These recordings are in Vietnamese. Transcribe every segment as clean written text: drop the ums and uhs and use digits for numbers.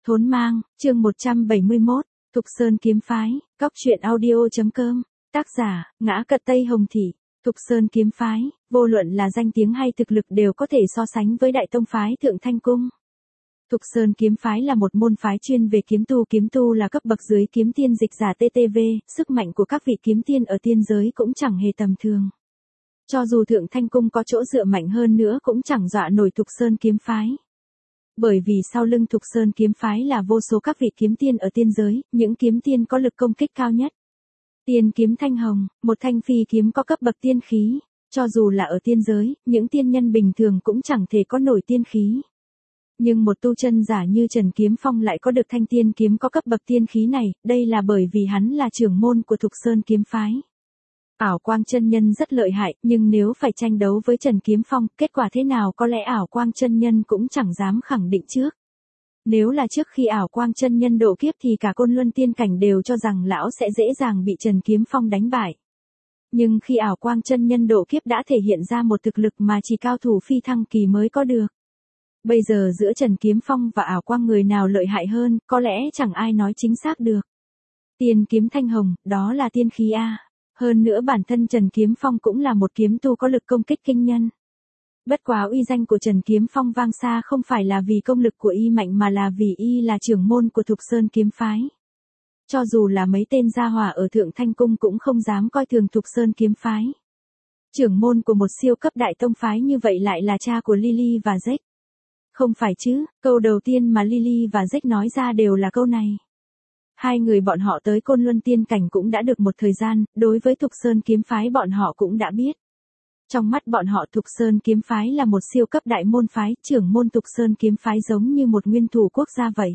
Thốn mang, chương 171, Thục Sơn kiếm phái, Cóc truyện audio.com, tác giả, Ngã Cật Tây Hồng Thị. Thục Sơn kiếm phái, vô luận là danh tiếng hay thực lực đều có thể so sánh với Đại Tông phái Thượng Thanh Cung. Thục Sơn kiếm phái là một môn phái chuyên về kiếm tu là cấp bậc dưới kiếm tiên dịch giả TTV, sức mạnh của các vị kiếm tiên ở tiên giới cũng chẳng hề tầm thường. Cho dù Thượng Thanh Cung có chỗ dựa mạnh hơn nữa cũng chẳng dọa nổi Thục Sơn kiếm phái. Bởi vì sau lưng Thục Sơn kiếm phái là vô số các vị kiếm tiên ở tiên giới, những kiếm tiên có lực công kích cao nhất. Tiên kiếm Thanh Hồng, một thanh phi kiếm có cấp bậc tiên khí, cho dù là ở tiên giới, những tiên nhân bình thường cũng chẳng thể có nổi tiên khí. Nhưng một tu chân giả như Trần Kiếm Phong lại có được thanh tiên kiếm có cấp bậc tiên khí này, đây là bởi vì hắn là trưởng môn của Thục Sơn kiếm phái. Ảo Quang chân nhân rất lợi hại, nhưng nếu phải tranh đấu với Trần Kiếm Phong, kết quả thế nào có lẽ Ảo Quang chân nhân cũng chẳng dám khẳng định trước. Nếu là trước khi Ảo Quang chân nhân độ kiếp thì cả Côn Luân tiên cảnh đều cho rằng lão sẽ dễ dàng bị Trần Kiếm Phong đánh bại. Nhưng khi Ảo Quang chân nhân độ kiếp đã thể hiện ra một thực lực mà chỉ cao thủ phi thăng kỳ mới có được. Bây giờ giữa Trần Kiếm Phong và Ảo Quang người nào lợi hại hơn, có lẽ chẳng ai nói chính xác được. Tiên kiếm Thanh Hồng, đó là tiên khí A. Hơn nữa bản thân Trần Kiếm Phong cũng là một kiếm tu có lực công kích kinh nhân. Bất quá uy danh của Trần Kiếm Phong vang xa không phải là vì công lực của y mạnh mà là vì y là trưởng môn của Thục Sơn kiếm phái. Cho dù là mấy tên gia hỏa ở Thượng Thanh Cung cũng không dám coi thường Thục Sơn kiếm phái. Trưởng môn của một siêu cấp đại tông phái như vậy lại là cha của Lily và Jack. Không phải chứ, câu đầu tiên mà Lily và Jack nói ra đều là câu này. Hai người bọn họ tới Côn Luân tiên cảnh cũng đã được một thời gian, đối với Thục Sơn kiếm phái bọn họ cũng đã biết. Trong mắt bọn họ Thục Sơn kiếm phái là một siêu cấp đại môn phái, trưởng môn Thục Sơn kiếm phái giống như một nguyên thủ quốc gia vậy.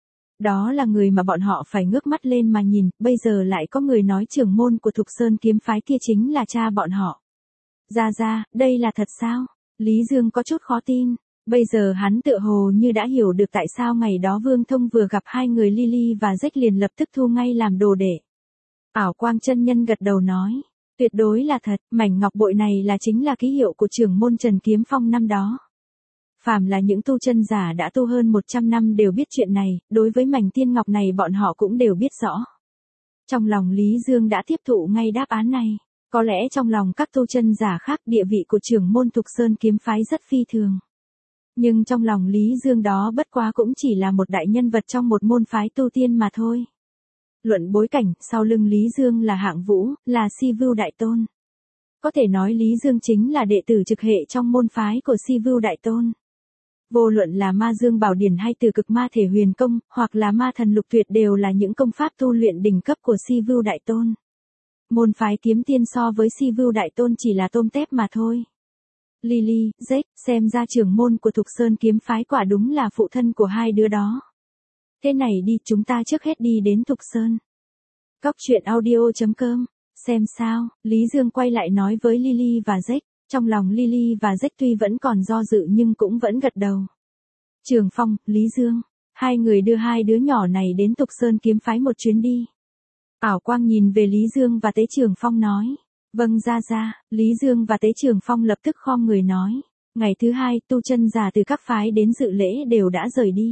Đó là người mà bọn họ phải ngước mắt lên mà nhìn, bây giờ lại có người nói trưởng môn của Thục Sơn kiếm phái kia chính là cha bọn họ. Ra, đây là thật sao? Lý Dương có chút khó tin. Bây giờ hắn tựa hồ như đã hiểu được tại sao ngày đó Vương Thông vừa gặp hai người Lily và Jack liền lập tức thu ngay làm đồ đệ. Ảo Quang chân nhân gật đầu nói, tuyệt đối là thật, mảnh ngọc bội này chính là ký hiệu của trưởng môn Trần Kiếm Phong năm đó. Phàm là những tu chân giả đã tu hơn 100 năm đều biết chuyện này, đối với mảnh tiên ngọc này bọn họ cũng đều biết rõ. Trong lòng Lý Dương đã tiếp thụ ngay đáp án này, có lẽ trong lòng các tu chân giả khác địa vị của trưởng môn Thục Sơn kiếm phái rất phi thường. Nhưng trong lòng Lý Dương đó bất quá cũng chỉ là một đại nhân vật trong một môn phái tu tiên mà thôi. Luận bối cảnh, sau lưng Lý Dương là Hạng Vũ, là Si Vưu Đại Tôn. Có thể nói Lý Dương chính là đệ tử trực hệ trong môn phái của Si Vưu Đại Tôn. Vô luận là Ma Dương Bảo Điển hay Từ Cực Ma Thể Huyền Công, hoặc là Ma Thần Lục Tuyệt đều là những công pháp tu luyện đỉnh cấp của Si Vưu Đại Tôn. Môn phái kiếm tiên so với Si Vưu Đại Tôn chỉ là tôm tép mà thôi. Lily, Jack, xem ra trưởng môn của Thục Sơn kiếm phái quả đúng là phụ thân của hai đứa đó. Thế này đi, chúng ta trước hết đi đến Thục Sơn. Cóc truyện audio.com, xem sao, Lý Dương quay lại nói với Lily và Jack, trong lòng Lily và Jack tuy vẫn còn do dự nhưng cũng vẫn gật đầu. Trường Phong, Lý Dương, hai người đưa hai đứa nhỏ này đến Thục Sơn kiếm phái một chuyến đi. Ảo Quang nhìn về Lý Dương và Tế Trường Phong nói. Vâng ra, Lý Dương và Tế Trường Phong lập tức khom người nói. Ngày thứ hai, tu chân giả từ các phái đến dự lễ đều đã rời đi.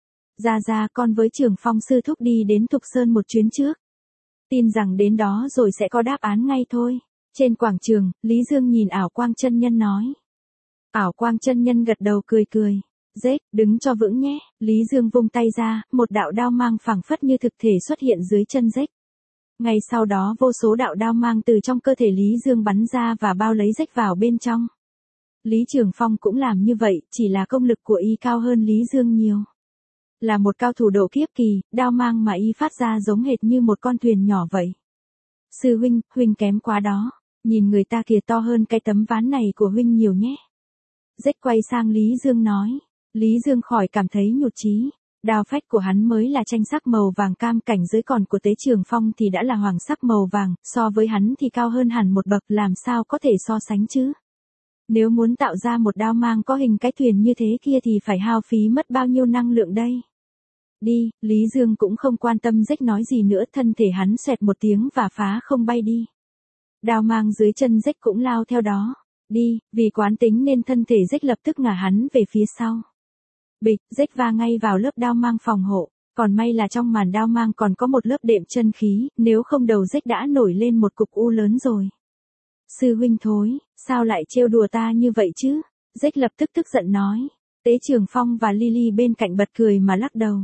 Ra, con với Trường Phong sư thúc đi đến Thục Sơn một chuyến trước. Tin rằng đến đó rồi sẽ có đáp án ngay thôi. Trên quảng trường, Lý Dương nhìn Ảo Quang chân nhân nói. Ảo Quang chân nhân gật đầu cười. Jack, đứng cho vững nhé. Lý Dương vung tay ra, một đạo đao mang phảng phất như thực thể xuất hiện dưới chân Jack. Ngay sau đó vô số đạo đao mang từ trong cơ thể Lý Dương bắn ra và bao lấy Jack vào bên trong. Lý Trường Phong cũng làm như vậy, chỉ là công lực của y cao hơn Lý Dương nhiều. Là một cao thủ độ kiếp kỳ, đao mang mà y phát ra giống hệt như một con thuyền nhỏ vậy. Sư huynh kém quá đó, nhìn người ta kìa to hơn cái tấm ván này của huynh nhiều nhé. Jack quay sang Lý Dương nói, Lý Dương khỏi cảm thấy nhụt chí. Đao phách của hắn mới là tranh sắc màu vàng cam, cảnh giới còn của Tế Trường Phong thì đã là hoàng sắc màu vàng, so với hắn thì cao hơn hẳn một bậc, làm sao có thể so sánh chứ. Nếu muốn tạo ra một đao mang có hình cái thuyền như thế kia thì phải hao phí mất bao nhiêu năng lượng đây. Đi, Lý Dương cũng không quan tâm Jack nói gì nữa, thân thể hắn xoẹt một tiếng và phá không bay đi. Đao mang dưới chân Jack cũng lao theo đó. Đi, vì quán tính nên thân thể Jack lập tức ngả hắn về phía sau. Bịch, rách va ngay vào lớp đao mang phòng hộ. Còn may là trong màn đao mang còn có một lớp đệm chân khí, nếu không đầu rách đã nổi lên một cục u lớn rồi. Sư huynh thối, sao lại trêu đùa ta như vậy chứ? Rách lập tức tức giận nói. Tế Trường Phong và Lily bên cạnh bật cười mà lắc đầu.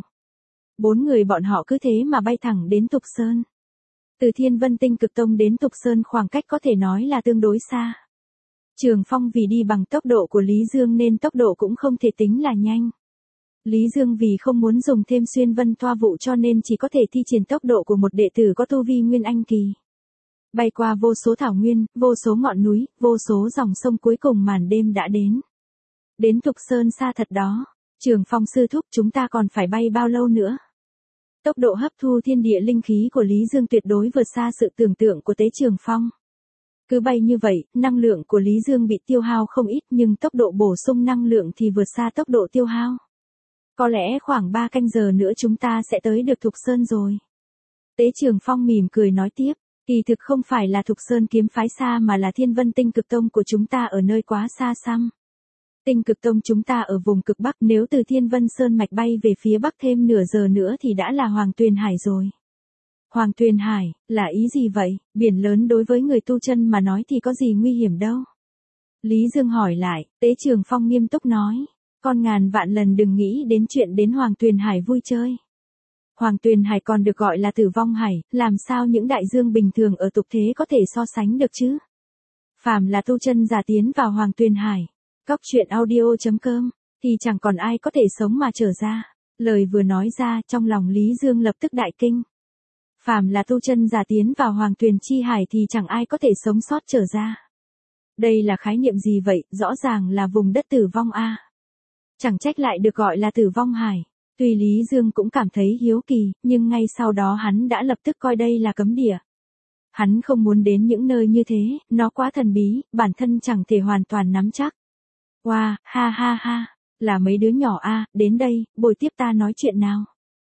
4 người bọn họ cứ thế mà bay thẳng đến Tục Sơn. Từ Thiên Vân Tinh Cực Tông đến Tục Sơn khoảng cách có thể nói là tương đối xa. Trường Phong vì đi bằng tốc độ của Lý Dương nên tốc độ cũng không thể tính là nhanh. Lý Dương vì không muốn dùng thêm xuyên vân toa vụ cho nên chỉ có thể thi triển tốc độ của một đệ tử có tu vi Nguyên Anh kỳ. Bay qua vô số thảo nguyên, vô số ngọn núi, vô số dòng sông, cuối cùng màn đêm đã đến. Đến Tục Sơn xa thật đó. Trường Phong sư thúc, chúng ta còn phải bay bao lâu nữa? Tốc độ hấp thu thiên địa linh khí của Lý Dương tuyệt đối vượt xa sự tưởng tượng của Tế Trường Phong. Cứ bay như vậy, năng lượng của Lý Dương bị tiêu hao không ít nhưng tốc độ bổ sung năng lượng thì vượt xa tốc độ tiêu hao. Có lẽ khoảng 3 canh giờ nữa chúng ta sẽ tới được Thục Sơn rồi. Tế Trường Phong mỉm cười nói tiếp, kỳ thực không phải là Thục Sơn kiếm phái xa mà là Thiên Vân Tinh Cực Tông của chúng ta ở nơi quá xa xăm. Tinh Cực Tông chúng ta ở vùng cực Bắc, nếu từ Thiên Vân Sơn mạch bay về phía Bắc thêm nửa giờ nữa thì đã là Hoàng Tuyền Hải rồi. Hoàng Tuyền Hải, là ý gì vậy? Biển lớn đối với người tu chân mà nói thì có gì nguy hiểm đâu. Lý Dương hỏi lại, Tế Trường Phong nghiêm túc nói. Con ngàn vạn lần đừng nghĩ đến chuyện đến Hoàng Tuyền Hải vui chơi. Hoàng Tuyền Hải còn được gọi là Tử Vong Hải, làm sao những đại dương bình thường ở tục thế có thể so sánh được chứ? Phàm là tu chân giả tiến vào Hoàng Tuyền Hải, Cóc truyện audio.com, thì chẳng còn ai có thể sống mà trở ra. Lời vừa nói ra, trong lòng Lý Dương lập tức đại kinh. Phàm là tu chân giả tiến vào Hoàng Tuyền Chi Hải thì chẳng ai có thể sống sót trở ra. Đây là khái niệm gì vậy? Rõ ràng là vùng đất tử vong a. Chẳng trách lại được gọi là Tử Vong Hải. Tuy Lý Dương cũng cảm thấy hiếu kỳ, nhưng ngay sau đó hắn đã lập tức coi đây là cấm địa. Hắn không muốn đến những nơi như thế, nó quá thần bí, bản thân chẳng thể hoàn toàn nắm chắc. Wow, ha ha ha, là mấy đứa nhỏ a, đến đây, bồi tiếp ta nói chuyện nào.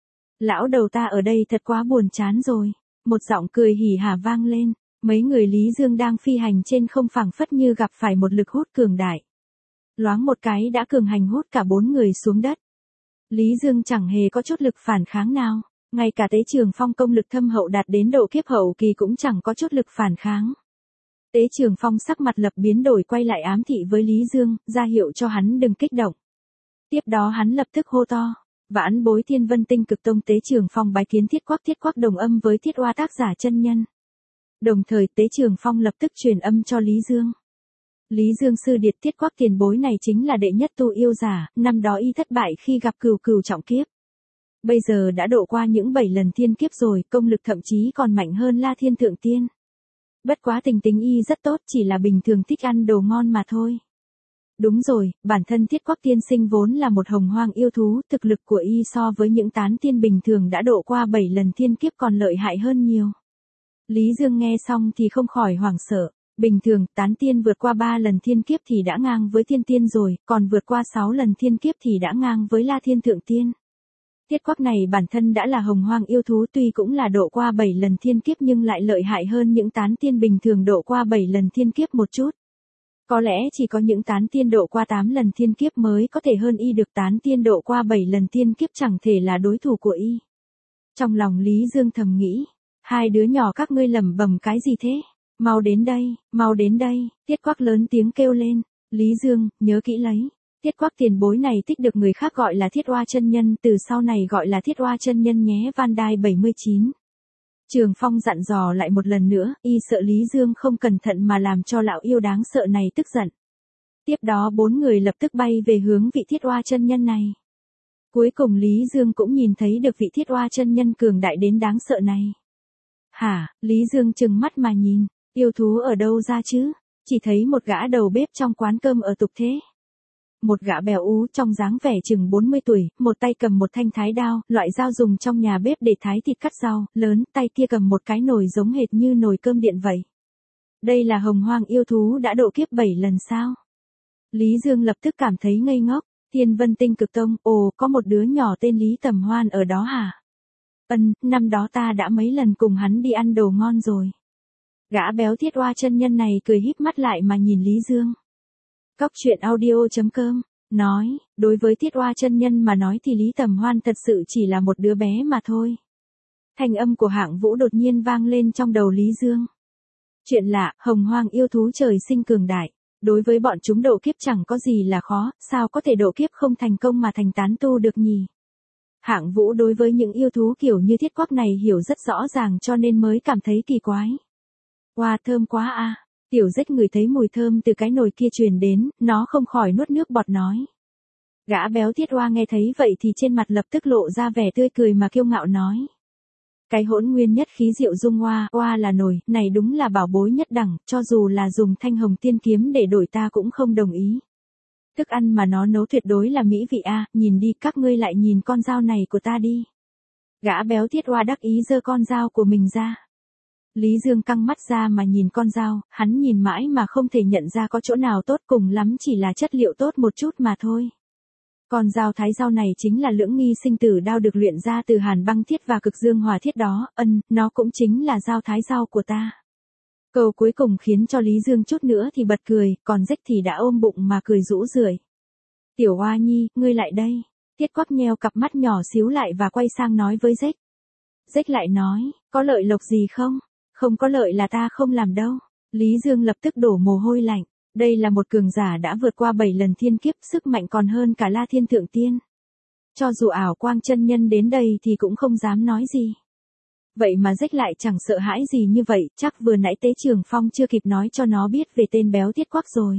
Lão đầu ta ở đây thật quá buồn chán rồi. Một giọng cười hỉ hả vang lên, mấy người Lý Dương đang phi hành trên không phảng phất như gặp phải một lực hút cường đại. Loáng một cái đã cường hành hút cả 4 người xuống đất. Lý Dương chẳng hề có chút lực phản kháng nào, ngay cả Tế Trường Phong công lực thâm hậu đạt đến độ kiếp hậu kỳ cũng chẳng có chút lực phản kháng. Tế Trường Phong sắc mặt lập biến đổi quay lại ám thị với Lý Dương, ra hiệu cho hắn đừng kích động. Tiếp đó hắn lập tức hô to, vãn bối Thiên Vân Tinh Cực Tông. Tế Trường Phong bái kiến Thiết Quắc đồng âm với Thiết Oa tác giả chân nhân. Đồng thời Tế Trường Phong lập tức truyền âm cho Lý Dương. Lý Dương sư điệt, Thiết Quắc tiền bối này chính là đệ nhất tu yêu giả, năm đó y thất bại khi gặp cừu trọng kiếp. Bây giờ đã độ qua những 7 lần thiên kiếp rồi, công lực thậm chí còn mạnh hơn La Thiên Thượng Tiên. Bất quá tình tính y rất tốt, chỉ là bình thường thích ăn đồ ngon mà thôi. Đúng rồi, bản thân Thiết Quắc tiên sinh vốn là một hồng hoang yêu thú, thực lực của y so với những tán tiên bình thường đã độ qua 7 lần thiên kiếp còn lợi hại hơn nhiều. Lý Dương nghe xong thì không khỏi hoảng sợ. Bình thường, tán tiên vượt qua 3 lần thiên kiếp thì đã ngang với thiên tiên rồi, còn vượt qua 6 lần thiên kiếp thì đã ngang với La Thiên Thượng Tiên. Thiết Quắc này bản thân đã là hồng hoang yêu thú, tuy cũng là độ qua 7 lần thiên kiếp nhưng lại lợi hại hơn những tán tiên bình thường độ qua 7 lần thiên kiếp một chút. Có lẽ chỉ có những tán tiên độ qua 8 lần thiên kiếp mới có thể hơn y được, tán tiên độ qua 7 lần thiên kiếp chẳng thể là đối thủ của y. Trong lòng Lý Dương thầm nghĩ, hai đứa nhỏ các ngươi lẩm bẩm cái gì thế? Mau đến đây, Thiết Quắc lớn tiếng kêu lên. Lý Dương, nhớ kỹ lấy. Thiết Quắc tiền bối này thích được người khác gọi là Thiết Oa chân nhân, từ sau này gọi là Thiết Oa chân nhân nhé. Vandai 79. Trường Phong dặn dò lại một lần nữa, y sợ Lý Dương không cẩn thận mà làm cho lão yêu đáng sợ này tức giận. Tiếp đó 4 người lập tức bay về hướng vị Thiết Oa chân nhân này. Cuối cùng Lý Dương cũng nhìn thấy được vị Thiết Oa chân nhân cường đại đến đáng sợ này. Hả? Lý Dương trừng mắt mà nhìn. Yêu thú ở đâu ra chứ? Chỉ thấy một gã đầu bếp trong quán cơm ở tục thế. Một gã bèo ú trong dáng vẻ chừng 40 tuổi, một tay cầm một thanh thái đao, loại dao dùng trong nhà bếp để thái thịt cắt rau, lớn, tay kia cầm một cái nồi giống hệt như nồi cơm điện vậy. Đây là hồng hoang yêu thú đã độ kiếp 7 lần sao? Lý Dương lập tức cảm thấy ngây ngốc. Thiên Vân Tinh Cực Tông, ồ, có một đứa nhỏ tên Lý Tầm Hoan ở đó hả? Năm đó ta đã mấy lần cùng hắn đi ăn đồ ngon rồi. Gã béo Thiết Oa chân nhân này cười híp mắt lại mà nhìn Lý Dương. Cóc truyện audio.com nói, đối với Tiết Oa chân nhân mà nói thì Lý Tầm Hoan thật sự chỉ là một đứa bé mà thôi. Thanh âm của Hạng Vũ đột nhiên vang lên trong đầu Lý Dương. Chuyện lạ, hồng hoang yêu thú trời sinh cường đại. Đối với bọn chúng độ kiếp chẳng có gì là khó, sao có thể độ kiếp không thành công mà thành tán tu được nhỉ? Hạng Vũ đối với những yêu thú kiểu như thiết quắc này hiểu rất rõ ràng cho nên mới cảm thấy kỳ quái. Wow, thơm quá a. Tiểu Rách ngửi thấy mùi thơm từ cái nồi kia truyền đến, nó không khỏi nuốt nước bọt nói. Gã béo Tiết Oa nghe thấy vậy thì trên mặt lập tức lộ ra vẻ tươi cười mà kiêu ngạo nói. Cái hỗn nguyên nhất khí diệu dung oa là nồi, này đúng là bảo bối nhất đẳng, cho dù là dùng thanh hồng tiên kiếm để đổi ta cũng không đồng ý. Thức ăn mà nó nấu tuyệt đối là mỹ vị a, nhìn đi, các ngươi lại nhìn con dao này của ta đi. Gã béo Tiết Oa đắc ý giơ con dao của mình ra. Lý Dương căng mắt ra mà nhìn con dao, hắn nhìn mãi mà không thể nhận ra có chỗ nào tốt, cùng lắm chỉ là chất liệu tốt một chút mà thôi. Con dao thái dao này chính là lưỡng nghi sinh tử đao được luyện ra từ hàn băng thiết và cực dương hòa thiết đó, nó cũng chính là dao thái dao của ta. Câu cuối cùng khiến cho Lý Dương chút nữa thì bật cười, còn Rách thì đã ôm bụng mà cười rũ rượi. Tiểu Oa nhi, ngươi lại đây. Tiết Quắc nheo cặp mắt nhỏ xíu lại và quay sang nói với Rách. Rách lại nói, có lợi lộc gì không? Không có lợi là ta không làm đâu. Lý Dương lập tức đổ mồ hôi lạnh. Đây là một cường giả đã vượt qua 7 lần thiên kiếp, sức mạnh còn hơn cả La Thiên Thượng Tiên. Cho dù ảo quang chân nhân đến đây thì cũng không dám nói gì. Vậy mà Rách lại chẳng sợ hãi gì như vậy, chắc vừa nãy Tế Trường Phong chưa kịp nói cho nó biết về tên béo Tiết Quắc rồi.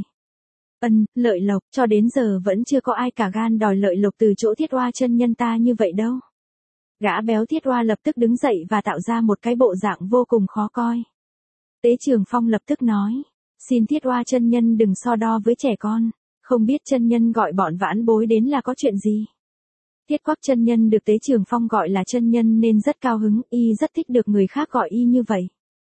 Lợi lộc, cho đến giờ vẫn chưa có ai cả gan đòi lợi lộc từ chỗ Thiết Oa chân nhân ta như vậy đâu. Gã béo Thiết Oa lập tức đứng dậy và tạo ra một cái bộ dạng vô cùng khó coi. Tế Trường Phong lập tức nói. Xin Thiết Oa chân nhân đừng so đo với trẻ con, không biết chân nhân gọi bọn vãn bối đến là có chuyện gì. Tiết Quắc chân nhân được Tế Trường Phong gọi là chân nhân nên rất cao hứng, y rất thích được người khác gọi y như vậy.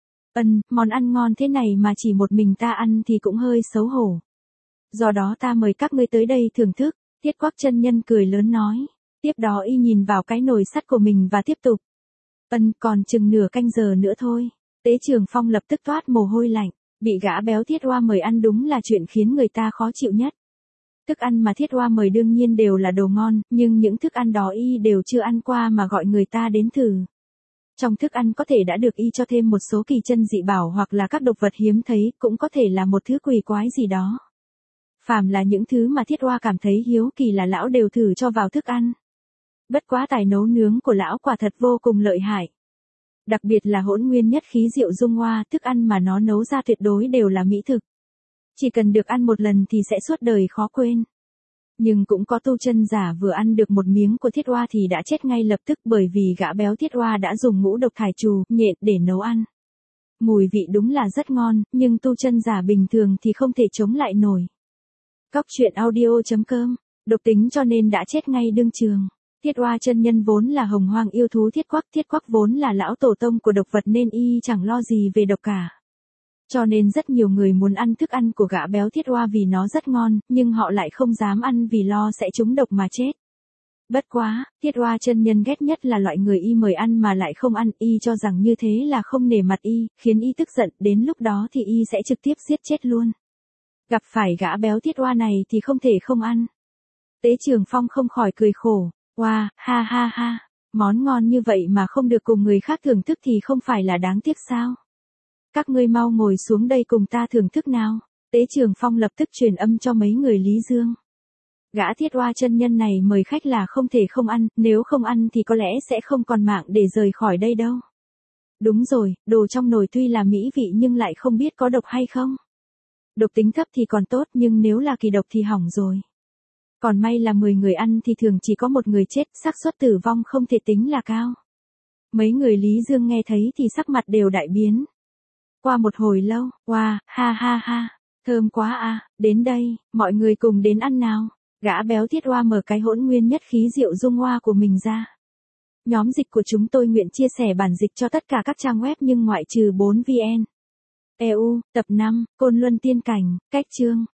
Món ăn ngon thế này mà chỉ một mình ta ăn thì cũng hơi xấu hổ. Do đó ta mời các ngươi tới đây thưởng thức, Tiết Quắc chân nhân cười lớn nói. Tiếp đó y nhìn vào cái nồi sắt của mình và tiếp tục. Còn chừng nửa canh giờ nữa thôi. Tế Trường Phong lập tức toát mồ hôi lạnh. Bị gã béo Thiết Oa mời ăn đúng là chuyện khiến người ta khó chịu nhất. Thức ăn mà Thiết Oa mời đương nhiên đều là đồ ngon, nhưng những thức ăn đó y đều chưa ăn qua mà gọi người ta đến thử. Trong thức ăn có thể đã được y cho thêm một số kỳ chân dị bảo hoặc là các độc vật hiếm thấy, cũng có thể là một thứ quỷ quái gì đó. Phàm là những thứ mà Thiết Oa cảm thấy hiếu kỳ là lão đều thử cho vào thức ăn. Bất quá tài nấu nướng của lão quả thật vô cùng lợi hại. Đặc biệt là hỗn nguyên nhất khí diệu dung hoa, thức ăn mà nó nấu ra tuyệt đối đều là mỹ thực. Chỉ cần được ăn một lần thì sẽ suốt đời khó quên. Nhưng cũng có tu chân giả vừa ăn được một miếng của Thiết Oa thì đã chết ngay lập tức bởi vì gã béo Thiết Oa đã dùng ngũ độc thải trù, nhện để nấu ăn. Mùi vị đúng là rất ngon, nhưng tu chân giả bình thường thì không thể chống lại nổi. Cóc truyện audio.com, độc tính cho nên đã chết ngay đương trường. Thiết Oa chân nhân vốn là hồng hoang yêu thú Thiết Quắc vốn là lão tổ tông của độc vật nên y chẳng lo gì về độc cả. Cho nên rất nhiều người muốn ăn thức ăn của gã béo Thiết Oa vì nó rất ngon, nhưng họ lại không dám ăn vì lo sẽ trúng độc mà chết. Bất quá, Thiết Oa chân nhân ghét nhất là loại người y mời ăn mà lại không ăn, y cho rằng như thế là không nể mặt y, khiến y tức giận, đến lúc đó thì y sẽ trực tiếp giết chết luôn. Gặp phải gã béo Thiết Oa này thì không thể không ăn. Tế Trường Phong không khỏi cười khổ. Wow, ha ha ha, món ngon như vậy mà không được cùng người khác thưởng thức thì không phải là đáng tiếc sao? Các ngươi mau ngồi xuống đây cùng ta thưởng thức nào. Tế Trường Phong lập tức truyền âm cho mấy người Lý Dương. Gã Thiết Oa chân nhân này mời khách là không thể không ăn, nếu không ăn thì có lẽ sẽ không còn mạng để rời khỏi đây đâu. Đúng rồi, đồ trong nồi tuy là mỹ vị nhưng lại không biết có độc hay không. Độc tính thấp thì còn tốt nhưng nếu là kỳ độc thì hỏng rồi. Còn may là 10 người ăn thì thường chỉ có một người chết, xác suất tử vong không thể tính là cao. Mấy người Lý Dương nghe thấy thì sắc mặt đều đại biến. Qua một hồi lâu, wow, ha ha ha, thơm quá à, đến đây, mọi người cùng đến ăn nào. Gã béo Thiết Oa mở cái hỗn nguyên nhất khí diệu dung hoa của mình ra. Nhóm dịch của chúng tôi nguyện chia sẻ bản dịch cho tất cả các trang web nhưng ngoại trừ 4 VN. EU, tập 5, Côn Luân Tiên Cảnh, cách chương.